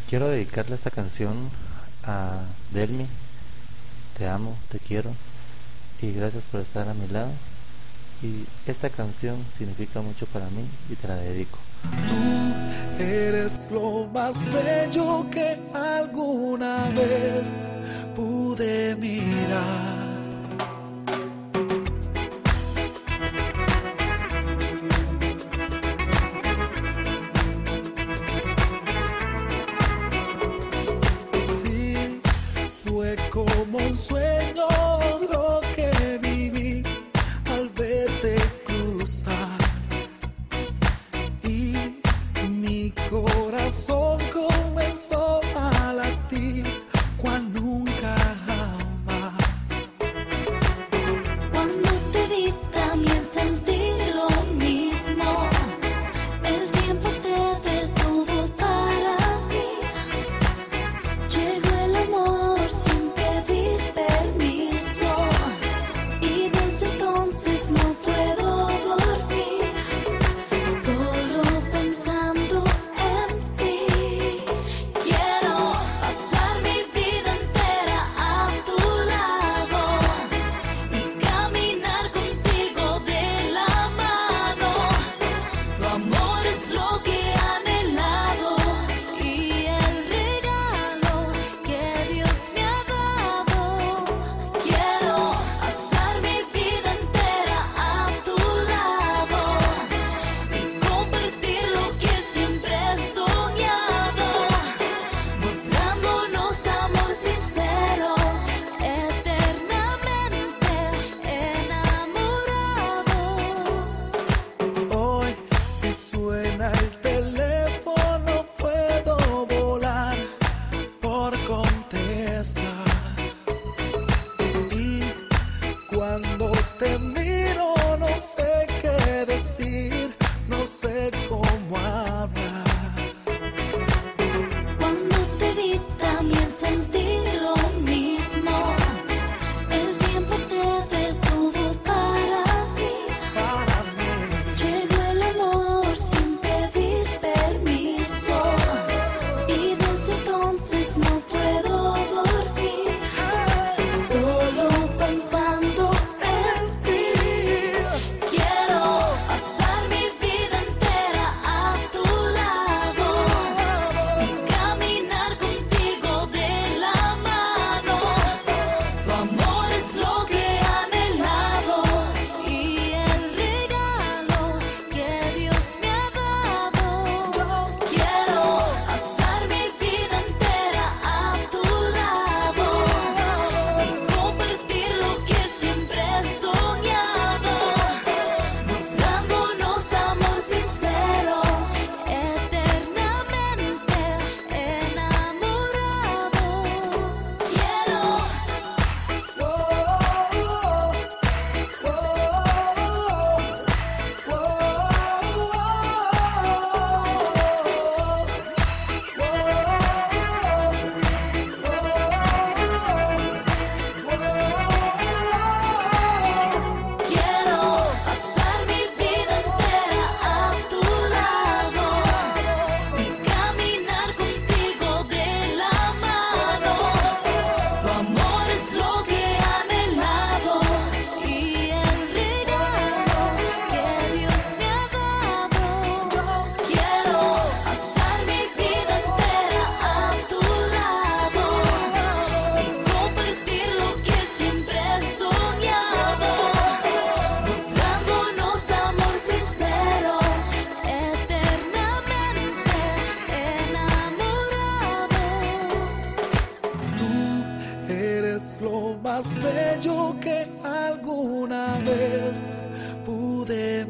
Quiero dedicarle esta canción a Delmi. Te amo, te quiero y gracias por estar a mi lado. Y esta canción significa mucho para mí y te la dedico. Tú eres lo más bello que alguna vez pude mirar. Sí, fue como un sueño lo que viví al verte cruzar. Y mi corazón comenzó a latir cual nunca jamás. Cuando te vi también sentí lo mismo. El tiempo se detuvo para mí. Llegó el amor sin pedir permiso. Y desde entonces no puedo dormir. Solo pensando en ti. Quiero pasar mi vida entera a tu lado y caminar contigo de la mano. Tu amor es lo que he anhelado y el regalo que Dios me ha dado. Quiero pasar mi vida entera a tu lado y compartir lo que siempre he soñado, mostrándonos amor sincero, eternamente enamorados. Hoy si suena el teléfono puedo volar por contestar. Y cuando te miro no sé qué decir, no sé cómo hablar. Cuando te vi también sentí lo mismo. El tiempo se detuvo para mí. Para mí Llegó el amor sin pedir permiso. Y desde entonces no puedo dormir. Solo pensando en ti. Quiero pasar mi vida entera a tu lado y caminar contigo de la mano. Tu amor es lo que he anhelado y el regalo que Dios me ha dado. Quiero pasar mi vida entera a tu lado y compartir lo que siempre he soñado, mostrándonos amor sincero, eternamente enamorados. Quiero Quiero pasar mi vida entera a tu lado y caminar contigo de la mano. Tu amor es lo que he anhelado y el regalo que Dios me ha dado. Quiero pasar mi vida entera a tu lado y compartir lo que siempre he soñado, mostrándonos amor sincero, eternamente enamorados. tú eres lo más bello que alguna vez pude